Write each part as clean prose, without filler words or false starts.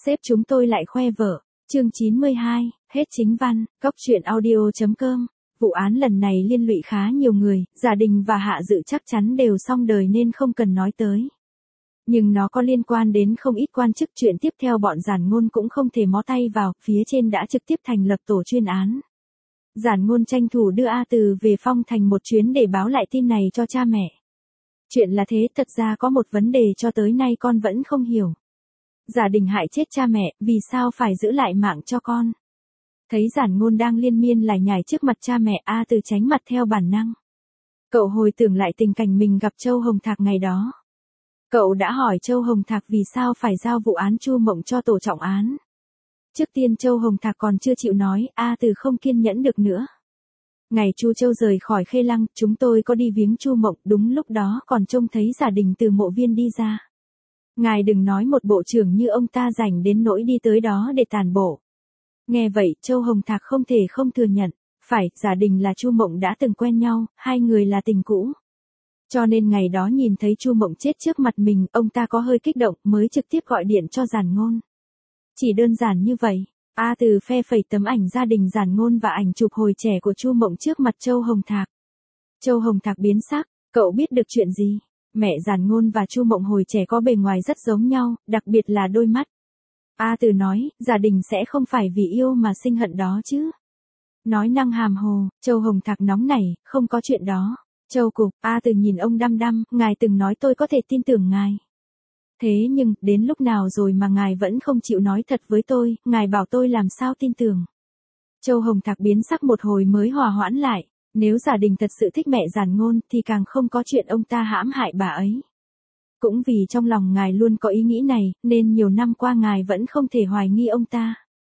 Sếp chúng tôi lại khoe vợ. Chương 92, hết chính văn, coctruyện.audio.com. Vụ án lần này liên lụy khá nhiều người, Giả Đình và Hạ Dự chắc chắn đều xong đời nên không cần nói tới. Nhưng nó có liên quan đến không ít quan chức, chuyện tiếp theo bọn Giản Ngôn cũng không thể mó tay vào, phía trên đã trực tiếp thành lập tổ chuyên án. Giản Ngôn tranh thủ đưa A Từ về Phong Thành một chuyến để báo lại tin này cho cha mẹ. Chuyện là thế, thật ra có một vấn đề cho tới nay con vẫn không hiểu. Giả Đình hại chết cha mẹ, vì sao phải giữ lại mạng cho con? Thấy Giản Ngôn đang liên miên lải nhải trước mặt cha mẹ, A Từ tránh mặt theo bản năng. Cậu hồi tưởng lại tình cảnh mình gặp Châu Hồng Thạc ngày đó. Cậu đã hỏi Châu Hồng Thạc vì sao phải giao vụ án Chu Mộng cho tổ trọng án. Trước tiên Châu Hồng Thạc còn chưa chịu nói, A Từ không kiên nhẫn được nữa. Ngày Chu Châu rời khỏi Khê Lăng, chúng tôi có đi viếng Chu Mộng, đúng lúc đó còn trông thấy Giả Đình từ mộ viên đi ra. Ngài đừng nói một bộ trưởng như ông ta rảnh đến nỗi đi tới đó để tàn bộ. Nghe vậy, Châu Hồng Thạc không thể không thừa nhận, phải, Giả Đình là Chu Mộng đã từng quen nhau, hai người là tình cũ. Cho nên ngày đó nhìn thấy Chu Mộng chết trước mặt mình, ông ta có hơi kích động mới trực tiếp gọi điện cho Giản Ngôn. Chỉ đơn giản như vậy. A Từ phe phẩy tấm ảnh gia đình Giản Ngôn và ảnh chụp hồi trẻ của Chu Mộng trước mặt Châu Hồng Thạc. Châu Hồng Thạc biến sắc, cậu biết được chuyện gì? Mẹ Giản Ngôn và Chu Mộng hồi trẻ có bề ngoài rất giống nhau, đặc biệt là đôi mắt. A Từ nói, Giả Đình sẽ không phải vì yêu mà sinh hận đó chứ. Nói năng hàm hồ, Châu Hồng Thạc nóng nảy, không có chuyện đó. Châu Cục, A Từ nhìn ông đăm đăm, ngài từng nói tôi có thể tin tưởng ngài. Thế nhưng, đến lúc nào rồi mà ngài vẫn không chịu nói thật với tôi, ngài bảo tôi làm sao tin tưởng. Châu Hồng Thạc biến sắc một hồi mới hòa hoãn lại, nếu Giả Đình thật sự thích mẹ Giản Ngôn thì càng không có chuyện ông ta hãm hại bà ấy. Cũng vì trong lòng ngài luôn có ý nghĩ này, nên nhiều năm qua ngài vẫn không thể hoài nghi ông ta.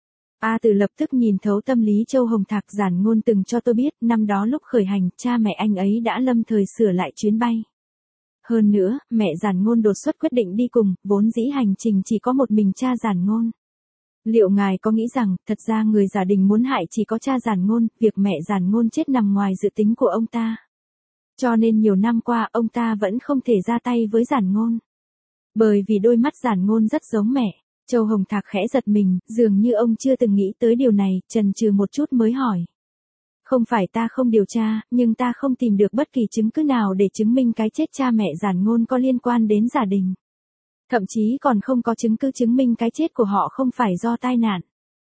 A Từ lập tức nhìn thấu tâm lý Châu Hồng Thạc. Giản Ngôn từng cho tôi biết, năm đó lúc khởi hành, cha mẹ anh ấy đã lâm thời sửa lại chuyến bay. Hơn nữa, mẹ Giản Ngôn đột xuất quyết định đi cùng, vốn dĩ hành trình chỉ có một mình cha Giản Ngôn. Liệu ngài có nghĩ rằng, thật ra người Giả Đình muốn hại chỉ có cha Giản Ngôn, việc mẹ Giản Ngôn chết nằm ngoài dự tính của ông ta. Cho nên nhiều năm qua ông ta vẫn không thể ra tay với Giản Ngôn. Bởi vì đôi mắt Giản Ngôn rất giống mẹ. Châu Hồng Thạc khẽ giật mình, dường như ông chưa từng nghĩ tới điều này, chần chừ một chút mới hỏi. Không phải ta không điều tra, nhưng ta không tìm được bất kỳ chứng cứ nào để chứng minh cái chết cha mẹ Giản Ngôn có liên quan đến Giả Đình. Thậm chí còn không có chứng cứ chứng minh cái chết của họ không phải do tai nạn.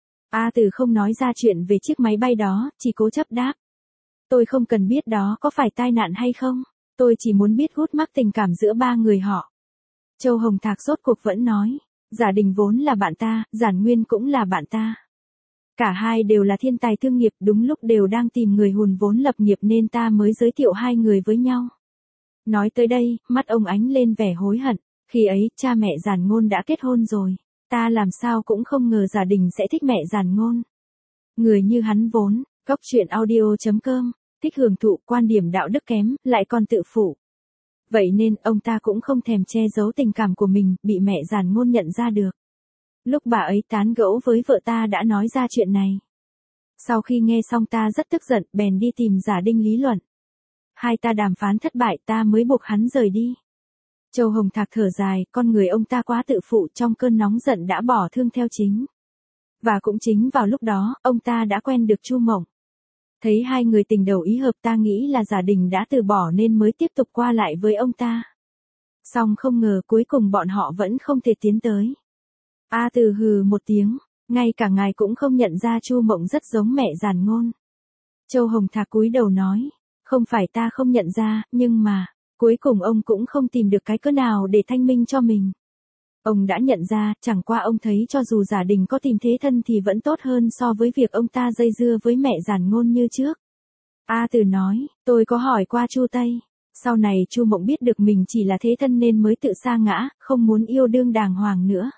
A Từ không nói ra chuyện về chiếc máy bay đó, chỉ cố chấp đáp. Tôi không cần biết đó có phải tai nạn hay không, tôi chỉ muốn biết gút mắc tình cảm giữa ba người họ. Châu Hồng Thạc rốt cuộc vẫn nói, Giả Đình vốn là bạn ta, Giản Nguyên cũng là bạn ta. Cả hai đều là thiên tài thương nghiệp, đúng lúc đều đang tìm người hùn vốn lập nghiệp nên ta mới giới thiệu hai người với nhau. Nói tới đây, mắt ông ánh lên vẻ hối hận, khi ấy, cha mẹ Giản Ngôn đã kết hôn rồi, ta làm sao cũng không ngờ Giả Đình sẽ thích mẹ Giản Ngôn. Người như hắn vốn, coctruyện.audio.com, thích hưởng thụ quan điểm đạo đức kém, lại còn tự phụ. Vậy nên, ông ta cũng không thèm che giấu tình cảm của mình, bị mẹ Giản Ngôn nhận ra được. Lúc bà ấy tán gẫu với vợ ta đã nói ra chuyện này. Sau khi nghe xong ta rất tức giận, bèn đi tìm Giả Đinh lý luận. Hai ta đàm phán thất bại, ta mới buộc hắn rời đi. Châu Hồng Thạc thở dài, con người ông ta quá tự phụ, trong cơn nóng giận đã bỏ thương theo chính. Và cũng chính vào lúc đó, ông ta đã quen được Chu Mộng. Thấy hai người tình đầu ý hợp, ta nghĩ là Giả Đình đã từ bỏ nên mới tiếp tục qua lại với ông ta. Song không ngờ cuối cùng bọn họ vẫn không thể tiến tới. A Từ hừ một tiếng, ngay cả ngài cũng không nhận ra Chu Mộng rất giống mẹ Giản Ngôn. Châu Hồng Thạc cúi đầu nói, không phải ta không nhận ra, nhưng mà, cuối cùng ông cũng không tìm được cái cớ nào để thanh minh cho mình. Ông đã nhận ra, chẳng qua ông thấy cho dù Giả Đình có tìm thế thân thì vẫn tốt hơn so với việc ông ta dây dưa với mẹ Giản Ngôn như trước. A Từ nói, tôi có hỏi qua Chu Tây. Sau này Chu Mộng biết được mình chỉ là thế thân nên mới tự sa ngã, không muốn yêu đương đàng hoàng nữa.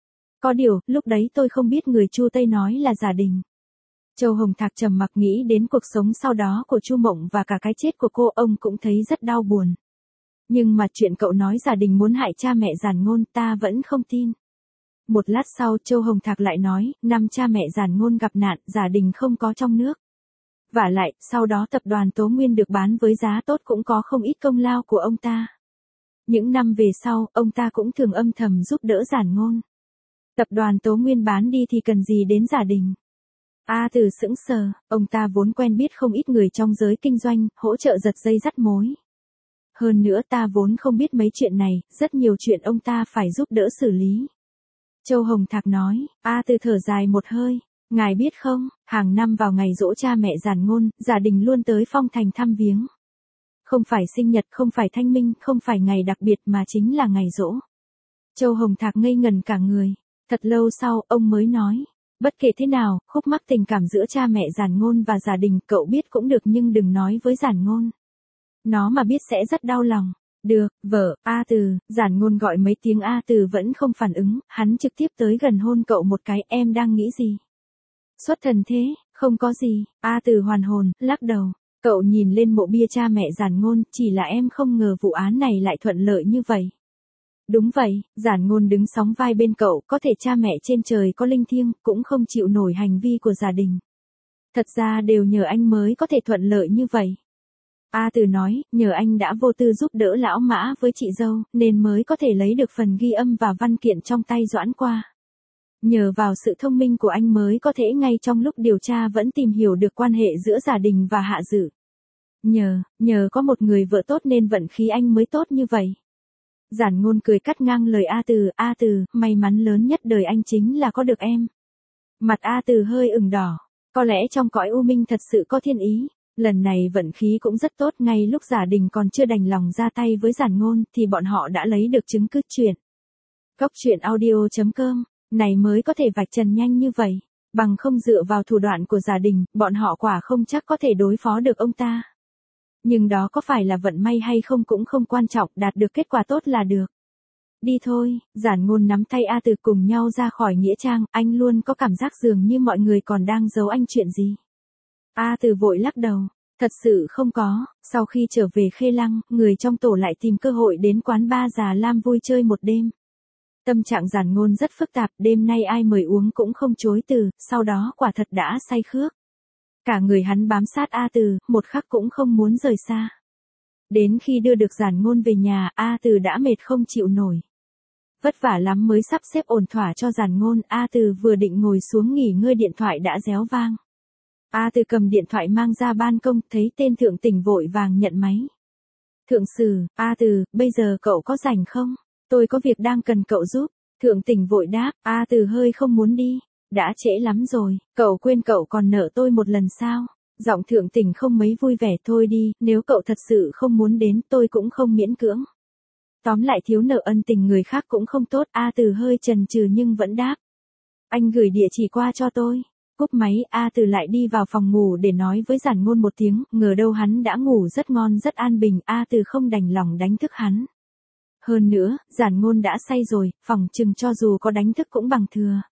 Có điều, lúc đấy tôi không biết người Chu Tây nói là Giả Đình. Châu Hồng Thạc trầm mặc nghĩ đến cuộc sống sau đó của Chu Mộng và cả cái chết của cô, ông cũng thấy rất đau buồn. Nhưng mà chuyện cậu nói Giả Đình muốn hại cha mẹ Giản Ngôn, ta vẫn không tin. Một lát sau, Châu Hồng Thạc lại nói, năm cha mẹ Giản Ngôn gặp nạn, Giả Đình không có trong nước. Vả lại, sau đó tập đoàn Tố Nguyên được bán với giá tốt cũng có không ít công lao của ông ta. Những năm về sau, ông ta cũng thường âm thầm giúp đỡ Giản Ngôn. Tập đoàn Tố Nguyên bán đi thì cần gì đến Giả Đình. A Từ sững sờ, ông ta vốn quen biết không ít người trong giới kinh doanh, hỗ trợ giật dây dắt mối. Hơn nữa ta vốn không biết mấy chuyện này, rất nhiều chuyện ông ta phải giúp đỡ xử lý. Châu Hồng Thạc nói, A Từ thở dài một hơi, ngài biết không, hàng năm vào ngày giỗ cha mẹ Giản Ngôn, Giả Đình luôn tới Phong Thành thăm viếng. Không phải sinh nhật, không phải thanh minh, không phải ngày đặc biệt mà chính là ngày giỗ. Châu Hồng Thạc ngây ngẩn cả người, thật lâu sau, ông mới nói, bất kể thế nào, khúc mắc tình cảm giữa cha mẹ Giản Ngôn và Giả Đình cậu biết cũng được nhưng đừng nói với Giản Ngôn. Nó mà biết sẽ rất đau lòng. Được, vợ, A Từ, Giản Ngôn gọi mấy tiếng A Từ vẫn không phản ứng, hắn trực tiếp tới gần hôn cậu một cái, em đang nghĩ gì? Xuất thần thế, không có gì, A Từ hoàn hồn, lắc đầu. Cậu nhìn lên mộ bia cha mẹ Giản Ngôn, chỉ là em không ngờ vụ án này lại thuận lợi như vậy. Đúng vậy, Giản Ngôn đứng sóng vai bên cậu, có thể cha mẹ trên trời có linh thiêng, cũng không chịu nổi hành vi của Giả Đình. Thật ra đều nhờ anh mới có thể thuận lợi như vậy. A Từ nói, nhờ anh đã vô tư giúp đỡ lão Mã với chị dâu, nên mới có thể lấy được phần ghi âm và văn kiện trong tay Doãn Qua. Nhờ vào sự thông minh của anh mới có thể ngay trong lúc điều tra vẫn tìm hiểu được quan hệ giữa Giả Đình và Hạ Dự. Nhờ có một người vợ tốt nên vận khí anh mới tốt như vậy. Giản Ngôn cười cắt ngang lời A Từ, may mắn lớn nhất đời anh chính là có được em. Mặt A Từ hơi ửng đỏ, có lẽ trong cõi u minh thật sự có thiên ý. Lần này vận khí cũng rất tốt, ngay lúc Giả Đình còn chưa đành lòng ra tay với Giản Ngôn thì bọn họ đã lấy được chứng cứ chuyện. Cóc truyện audio.com, này mới có thể vạch trần nhanh như vậy, bằng không dựa vào thủ đoạn của Giả Đình, bọn họ quả không chắc có thể đối phó được ông ta. Nhưng đó có phải là vận may hay không cũng không quan trọng, đạt được kết quả tốt là được. Đi thôi, Giản Ngôn nắm tay A Từ cùng nhau ra khỏi nghĩa trang, anh luôn có cảm giác dường như mọi người còn đang giấu anh chuyện gì. A Từ vội lắc đầu, thật sự không có, sau khi trở về Khê Lăng, người trong tổ lại tìm cơ hội đến quán bar Già Lam vui chơi một đêm. Tâm trạng Giản Ngôn rất phức tạp, đêm nay ai mời uống cũng không chối từ, sau đó quả thật đã say khước. Cả người hắn bám sát A Từ, một khắc cũng không muốn rời xa. Đến khi đưa được Giản Ngôn về nhà, A Từ đã mệt không chịu nổi. Vất vả lắm mới sắp xếp ổn thỏa cho Giản Ngôn, A Từ vừa định ngồi xuống nghỉ ngơi điện thoại đã réo vang. A Từ cầm điện thoại mang ra ban công, thấy tên Thượng Tỉnh vội vàng nhận máy. Thượng Sử, A Từ, bây giờ cậu có rảnh không? Tôi có việc đang cần cậu giúp. Thượng Tỉnh vội đáp, A Từ hơi không muốn đi. Đã trễ lắm rồi, cậu quên cậu còn nợ tôi một lần sao? Giọng Thượng Tỉnh không mấy vui vẻ, thôi đi, nếu cậu thật sự không muốn đến tôi cũng không miễn cưỡng. Tóm lại thiếu nợ ân tình người khác cũng không tốt, A Từ hơi chần chừ nhưng vẫn đáp. Anh gửi địa chỉ qua cho tôi. Cúp máy, A Từ lại đi vào phòng ngủ để nói với Giản Ngôn một tiếng, ngờ đâu hắn đã ngủ rất ngon rất an bình, A Từ không đành lòng đánh thức hắn. Hơn nữa, Giản Ngôn đã say rồi, phỏng chừng cho dù có đánh thức cũng bằng thừa.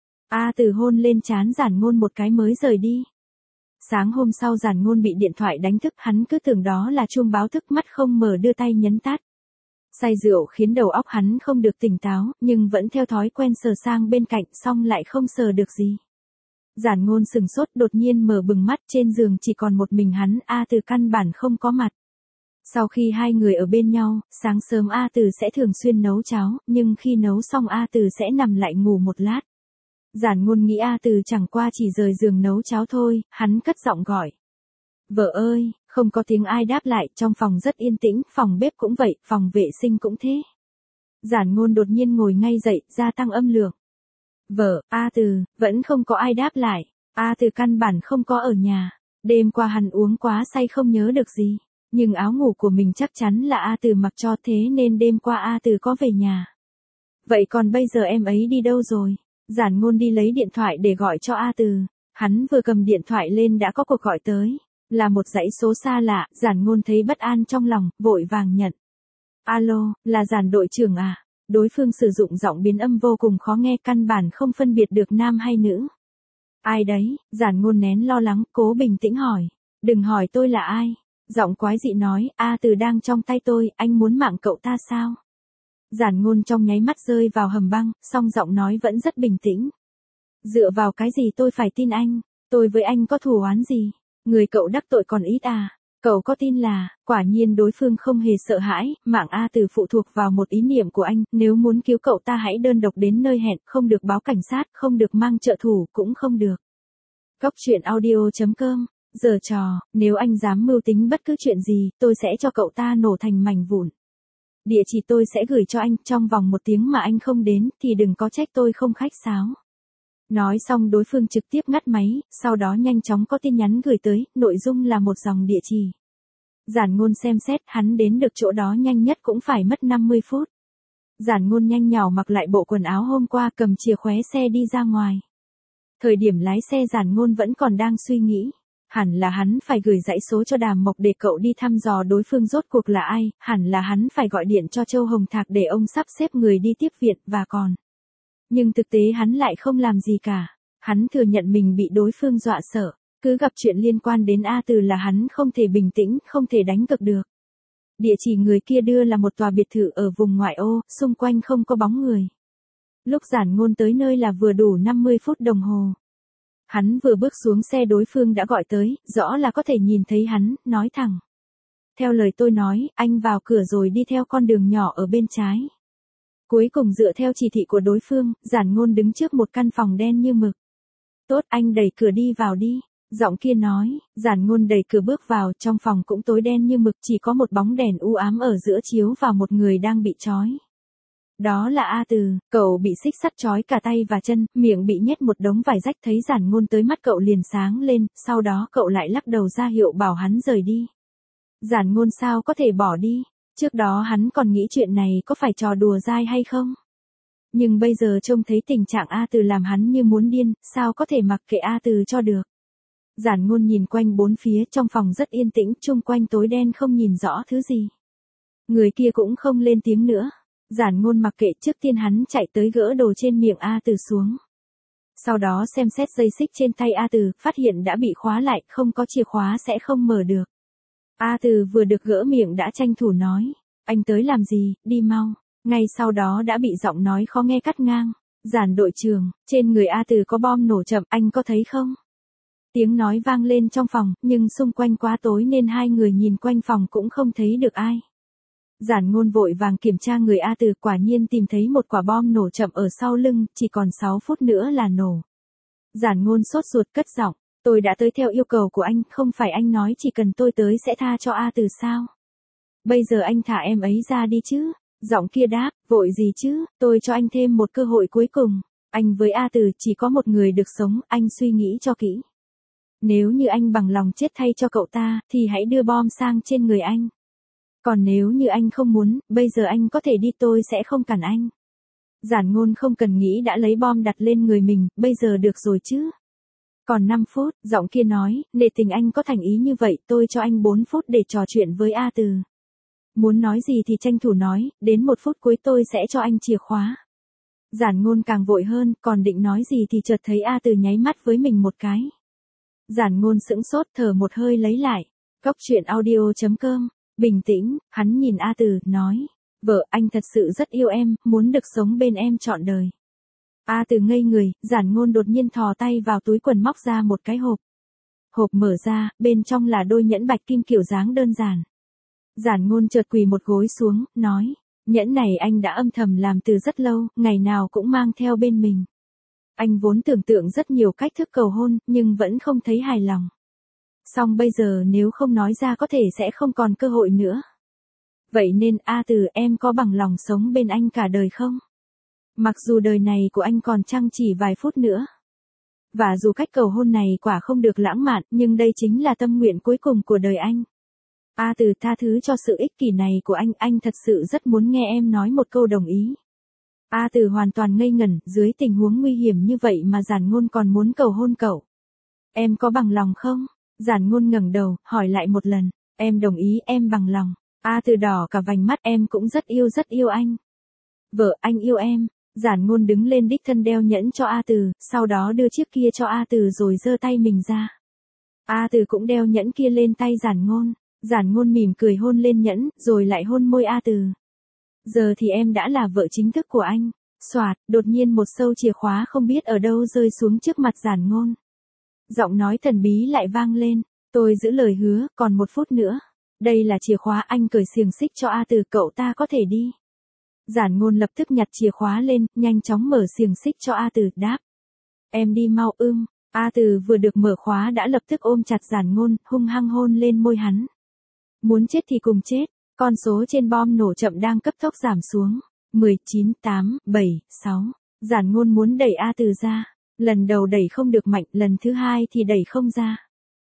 A Từ hôn lên trán Giản Ngôn một cái mới rời đi. Sáng hôm sau Giản Ngôn bị điện thoại đánh thức, hắn cứ tưởng đó là chuông báo thức, mắt không mở đưa tay nhấn tắt. Say rượu khiến đầu óc hắn không được tỉnh táo, nhưng vẫn theo thói quen sờ sang bên cạnh, xong lại không sờ được gì. Giản Ngôn sừng sốt, đột nhiên mở bừng mắt, trên giường chỉ còn một mình hắn, A Từ căn bản không có mặt. Sau khi hai người ở bên nhau, sáng sớm A Từ sẽ thường xuyên nấu cháo, nhưng khi nấu xong A Từ sẽ nằm lại ngủ một lát. Giản Ngôn nghĩ A Từ chẳng qua chỉ rời giường nấu cháo thôi, hắn cất giọng gọi. Vợ ơi, không có tiếng ai đáp lại, trong phòng rất yên tĩnh, phòng bếp cũng vậy, phòng vệ sinh cũng thế. Giản Ngôn đột nhiên ngồi ngay dậy, gia tăng âm lượng. Vợ, A Từ, vẫn không có ai đáp lại. A Từ căn bản không có ở nhà. Đêm qua hắn uống quá say không nhớ được gì. Nhưng áo ngủ của mình chắc chắn là A Từ mặc cho, thế nên đêm qua A Từ có về nhà. Vậy còn bây giờ em ấy đi đâu rồi? Giản Ngôn đi lấy điện thoại để gọi cho A Từ. Hắn vừa cầm điện thoại lên đã có cuộc gọi tới. Là một dãy số xa lạ, Giản Ngôn thấy bất an trong lòng, vội vàng nhận. Alo, là Giản đội trưởng à? Đối phương sử dụng giọng biến âm vô cùng khó nghe, căn bản không phân biệt được nam hay nữ. Ai đấy? Giản Ngôn nén lo lắng, cố bình tĩnh hỏi. Đừng hỏi tôi là ai. Giọng quái dị nói, A Từ đang trong tay tôi, anh muốn mạng cậu ta sao? Giản Ngôn trong nháy mắt rơi vào hầm băng, song giọng nói vẫn rất bình tĩnh. Dựa vào cái gì tôi phải tin anh? Tôi với anh có thù oán gì? Người cậu đắc tội còn ít à? Cậu có tin là, quả nhiên đối phương không hề sợ hãi, mạng A Từ phụ thuộc vào một ý niệm của anh, nếu muốn cứu cậu ta hãy đơn độc đến nơi hẹn, không được báo cảnh sát, không được mang trợ thủ, cũng không được. Góc truyện audio.com, giờ trò, nếu anh dám mưu tính bất cứ chuyện gì, tôi sẽ cho cậu ta nổ thành mảnh vụn. Địa chỉ tôi sẽ gửi cho anh, trong vòng 1 tiếng mà anh không đến, thì đừng có trách tôi không khách sáo. Nói xong đối phương trực tiếp ngắt máy, sau đó nhanh chóng có tin nhắn gửi tới, nội dung là một dòng địa chỉ. Giản Ngôn xem xét, hắn đến được chỗ đó nhanh nhất cũng phải mất 50 phút. Giản Ngôn nhanh nhảu mặc lại bộ quần áo hôm qua, cầm chìa khóe xe đi ra ngoài. Thời điểm lái xe Giản Ngôn vẫn còn đang suy nghĩ. Hẳn là hắn phải gửi dãy số cho Đàm Mộc để cậu đi thăm dò đối phương rốt cuộc là ai, hẳn là hắn phải gọi điện cho Châu Hồng Thạc để ông sắp xếp người đi tiếp viện và còn. Nhưng thực tế hắn lại không làm gì cả. Hắn thừa nhận mình bị đối phương dọa sợ. Cứ gặp chuyện liên quan đến A Từ là hắn không thể bình tĩnh, không thể đánh cược được. Địa chỉ người kia đưa là một tòa biệt thự ở vùng ngoại ô, xung quanh không có bóng người. Lúc Giản Ngôn tới nơi là vừa đủ 50 phút đồng hồ. Hắn vừa bước xuống xe đối phương đã gọi tới, rõ là có thể nhìn thấy hắn, nói thẳng. Theo lời tôi nói, anh vào cửa rồi đi theo con đường nhỏ ở bên trái. Cuối cùng dựa theo chỉ thị của đối phương, Giản Ngôn đứng trước một căn phòng đen như mực. Tốt, anh đẩy cửa đi vào đi. Giọng kia nói, Giản Ngôn đẩy cửa bước vào, trong phòng cũng tối đen như mực, chỉ có một bóng đèn u ám ở giữa chiếu vào một người đang bị trói. Đó là A Từ, cậu bị xích sắt trói cả tay và chân, miệng bị nhét một đống vải rách, thấy Giản Ngôn tới mắt cậu liền sáng lên, sau đó cậu lại lắc đầu ra hiệu bảo hắn rời đi. Giản Ngôn sao có thể bỏ đi, trước đó hắn còn nghĩ chuyện này có phải trò đùa dai hay không. Nhưng bây giờ trông thấy tình trạng A Từ làm hắn như muốn điên, sao có thể mặc kệ A Từ cho được. Giản Ngôn nhìn quanh bốn phía, trong phòng rất yên tĩnh, chung quanh tối đen không nhìn rõ thứ gì. Người kia cũng không lên tiếng nữa. Giản Ngôn mặc kệ, trước tiên hắn chạy tới gỡ đồ trên miệng A Từ xuống. Sau đó xem xét dây xích trên tay A Từ, phát hiện đã bị khóa lại, không có chìa khóa sẽ không mở được. A Từ vừa được gỡ miệng đã tranh thủ nói, anh tới làm gì, đi mau. Ngay sau đó đã bị giọng nói khó nghe cắt ngang. Giản đội trưởng, trên người A Từ có bom nổ chậm, anh có thấy không? Tiếng nói vang lên trong phòng, nhưng xung quanh quá tối nên hai người nhìn quanh phòng cũng không thấy được ai. Giản Ngôn vội vàng kiểm tra người A Từ, quả nhiên tìm thấy một quả bom nổ chậm ở sau lưng, chỉ còn 6 phút nữa là nổ. Giản Ngôn sốt ruột cất giọng, tôi đã tới theo yêu cầu của anh, không phải anh nói chỉ cần tôi tới sẽ tha cho A Từ sao? Bây giờ anh thả em ấy ra đi chứ? Giọng kia đáp, vội gì chứ, tôi cho anh thêm một cơ hội cuối cùng. Anh với A Từ chỉ có một người được sống, anh suy nghĩ cho kỹ. Nếu như anh bằng lòng chết thay cho cậu ta, thì hãy đưa bom sang trên người anh. Còn nếu như anh không muốn, bây giờ anh có thể đi, tôi sẽ không cản anh. Giản Ngôn không cần nghĩ đã lấy bom đặt lên người mình, bây giờ được rồi chứ. Còn 5 phút, giọng kia nói, nể tình anh có thành ý như vậy, tôi cho anh 4 phút để trò chuyện với A Từ. Muốn nói gì thì tranh thủ nói, đến 1 phút cuối tôi sẽ cho anh chìa khóa. Giản Ngôn càng vội hơn, còn định nói gì thì chợt thấy A Từ nháy mắt với mình một cái. Giản Ngôn sững sốt, thở một hơi lấy lại. Góc truyện audio.com, bình tĩnh, hắn nhìn A Từ, nói. Vợ, anh thật sự rất yêu em, muốn được sống bên em trọn đời. A Từ ngây người, Giản Ngôn đột nhiên thò tay vào túi quần móc ra một cái hộp. Hộp mở ra, bên trong là đôi nhẫn bạch kim kiểu dáng đơn giản. Giản Ngôn chợt quỳ một gối xuống, nói. Nhẫn này anh đã âm thầm làm từ rất lâu, ngày nào cũng mang theo bên mình. Anh vốn tưởng tượng rất nhiều cách thức cầu hôn, nhưng vẫn không thấy hài lòng. Song bây giờ nếu không nói ra có thể sẽ không còn cơ hội nữa. Vậy nên A Từ, em có bằng lòng sống bên anh cả đời không? Mặc dù đời này của anh còn chăng chỉ vài phút nữa. Và dù cách cầu hôn này quả không được lãng mạn, nhưng đây chính là tâm nguyện cuối cùng của đời anh. A Từ, tha thứ cho sự ích kỷ này của anh thật sự rất muốn nghe em nói một câu đồng ý. A Từ hoàn toàn ngây ngẩn, dưới tình huống nguy hiểm như vậy mà Giản Ngôn còn muốn cầu hôn cậu. Em có bằng lòng không? Giản Ngôn ngẩng đầu, hỏi lại một lần. Em đồng ý, em bằng lòng. A Từ đỏ cả vành mắt, em cũng rất yêu anh. Vợ, anh yêu em. Giản Ngôn đứng lên đích thân đeo nhẫn cho A Từ, sau đó đưa chiếc kia cho A Từ rồi giơ tay mình ra. A Từ cũng đeo nhẫn kia lên tay Giản Ngôn. Giản Ngôn mỉm cười hôn lên nhẫn, rồi lại hôn môi A Từ. Giờ thì em đã là vợ chính thức của anh. Soạt, đột nhiên một sâu chìa khóa không biết ở đâu rơi xuống trước mặt Giản Ngôn. Giọng nói thần bí lại vang lên. Tôi giữ lời hứa, còn 1 phút nữa. Đây là chìa khóa, anh cởi xiềng xích cho A Từ, cậu ta có thể đi. Giản Ngôn lập tức nhặt chìa khóa lên, nhanh chóng mở xiềng xích cho A Từ, đáp. Em đi mau. A Từ vừa được mở khóa đã lập tức ôm chặt Giản Ngôn, hung hăng hôn lên môi hắn. Muốn chết thì cùng chết, con số trên bom nổ chậm đang cấp tốc giảm xuống. 10, 9, 8, 7, 6. Giản Ngôn muốn đẩy A Từ ra. Lần đầu đẩy không được mạnh, lần thứ hai thì đẩy không ra.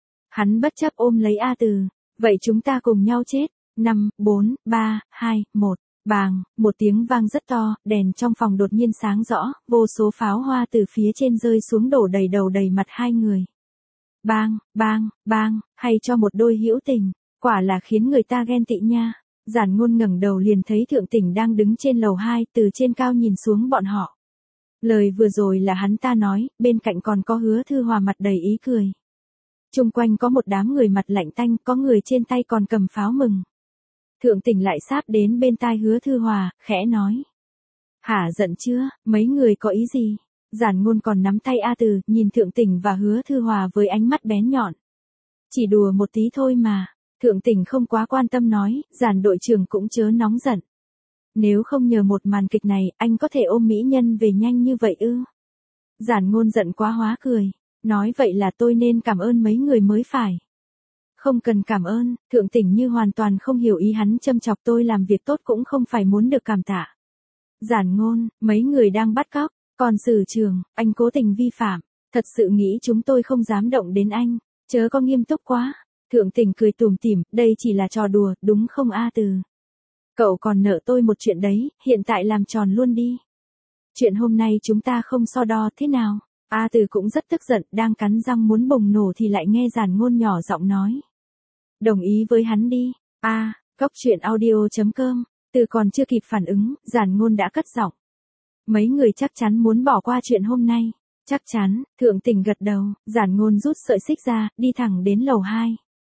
Hắn bất chấp ôm lấy A Từ. Vậy chúng ta cùng nhau chết. 5, 4, 3, 2, 1. Bàng, một tiếng vang rất to, đèn trong phòng đột nhiên sáng rõ, vô số pháo hoa từ phía trên rơi xuống đổ đầy đầu đầy mặt hai người. Bang, bang, bang, hay cho một đôi hữu tình, quả là khiến người ta ghen tị nha. Giản Ngôn ngẩng đầu liền thấy Thượng Tỉnh đang đứng trên lầu 2, từ trên cao nhìn xuống bọn họ. Lời vừa rồi là hắn ta nói, bên cạnh còn có Hứa Thư Hòa mặt đầy ý cười. Chung quanh có một đám người mặt lạnh tanh, có người trên tay còn cầm pháo mừng. Thượng Tỉnh lại sáp đến bên tai Hứa Thư Hòa, khẽ nói. Hả, giận chưa, mấy người có ý gì? Giản Ngôn còn nắm tay A Từ, nhìn Thượng Tỉnh và Hứa Thư Hòa với ánh mắt bén nhọn. Chỉ đùa một tí thôi mà. Thượng Tỉnh không quá quan tâm nói, Giản đội trưởng cũng chớ nóng giận. Nếu không nhờ một màn kịch này, anh có thể ôm mỹ nhân về nhanh như vậy ư? Giản Ngôn giận quá hóa cười. Nói vậy là tôi nên cảm ơn mấy người mới phải. Không cần cảm ơn, Thượng Tỉnh như hoàn toàn không hiểu ý hắn châm chọc, tôi làm việc tốt cũng không phải muốn được cảm tạ. Giản Ngôn, mấy người đang bắt cóc, còn Sử Trường, anh cố tình vi phạm, thật sự nghĩ chúng tôi không dám động đến anh, chớ có nghiêm túc quá. Thượng Tỉnh cười tủm tỉm, đây chỉ là trò đùa, đúng không A Từ? Cậu còn nợ tôi một chuyện đấy, hiện tại làm tròn luôn đi. Chuyện hôm nay chúng ta không so đo, thế nào? A Từ cũng rất tức giận, đang cắn răng muốn bùng nổ thì lại nghe Giản Ngôn nhỏ giọng nói. Đồng ý với hắn đi. Góc truyện audio.com. Từ còn chưa kịp phản ứng, Giản Ngôn đã cất giọng. Mấy người chắc chắn muốn bỏ qua chuyện hôm nay. Chắc chắn, Thượng Tỉnh gật đầu, Giản Ngôn rút sợi xích ra, đi thẳng đến lầu 2.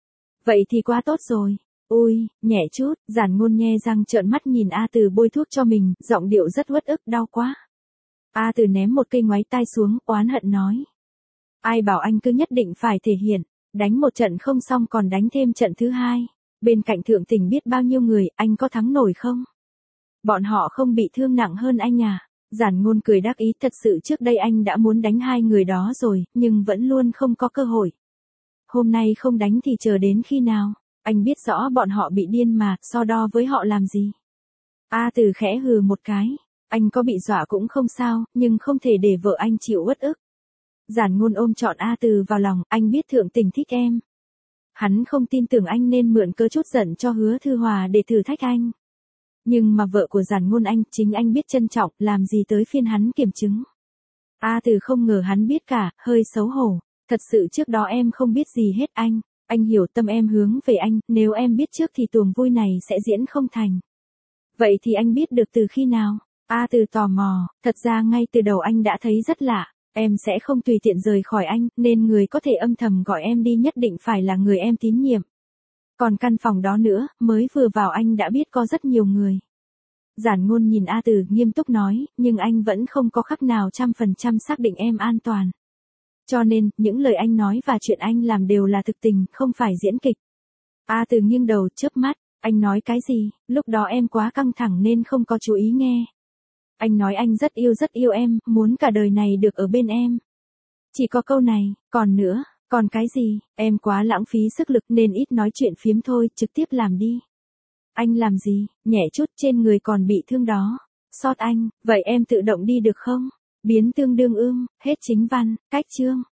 Vậy thì quá tốt rồi. Ui, nhẹ chút, Giản Ngôn nhe răng trợn mắt nhìn A Từ bôi thuốc cho mình, giọng điệu rất uất ức, đau quá. A Từ ném một cây ngoáy tai xuống, oán hận nói. Ai bảo anh cứ nhất định phải thể hiện, đánh một trận không xong còn đánh thêm trận thứ hai. Bên cạnh Thượng Tỉnh biết bao nhiêu người, anh có thắng nổi không? Bọn họ không bị thương nặng hơn anh à? Giản Ngôn cười đắc ý, thật sự trước đây anh đã muốn đánh hai người đó rồi, nhưng vẫn luôn không có cơ hội. Hôm nay không đánh thì chờ đến khi nào? Anh biết rõ bọn họ bị điên mà, so đo với họ làm gì? A Từ khẽ hừ một cái. Anh có bị dọa cũng không sao, nhưng không thể để vợ anh chịu uất ức. Giản Ngôn ôm trọn A Từ vào lòng, anh biết Thượng Tỉnh thích em. Hắn không tin tưởng anh nên mượn cớ chút giận cho Hứa Thư Hòa để thử thách anh. Nhưng mà vợ của Giản Ngôn anh, chính anh biết trân trọng, làm gì tới phiên hắn kiểm chứng. A Từ không ngờ hắn biết cả, hơi xấu hổ. Thật sự trước đó em không biết gì hết anh hiểu tâm em hướng về anh, nếu em biết trước thì tuồng vui này sẽ diễn không thành. Vậy thì anh biết được từ khi nào? A Từ tò mò, thật ra ngay từ đầu anh đã thấy rất lạ, em sẽ không tùy tiện rời khỏi anh, nên người có thể âm thầm gọi em đi nhất định phải là người em tín nhiệm. Còn căn phòng đó nữa, mới vừa vào anh đã biết có rất nhiều người. Giản Ngôn nhìn A Từ nghiêm túc nói, nhưng anh vẫn không có khắc nào 100% xác định em an toàn. Cho nên, những lời anh nói và chuyện anh làm đều là thực tình, không phải diễn kịch. A Từ nghiêng đầu, chớp mắt, anh nói cái gì, lúc đó em quá căng thẳng nên không có chú ý nghe. Anh nói anh rất yêu em, muốn cả đời này được ở bên em. Chỉ có câu này, còn nữa, còn cái gì, em quá lãng phí sức lực nên ít nói chuyện phiếm thôi, trực tiếp làm đi. Anh làm gì, nhẹ chút, trên người còn bị thương đó. Xót anh, vậy em tự động đi được không? Biến tương đương hết chính văn, cách chương.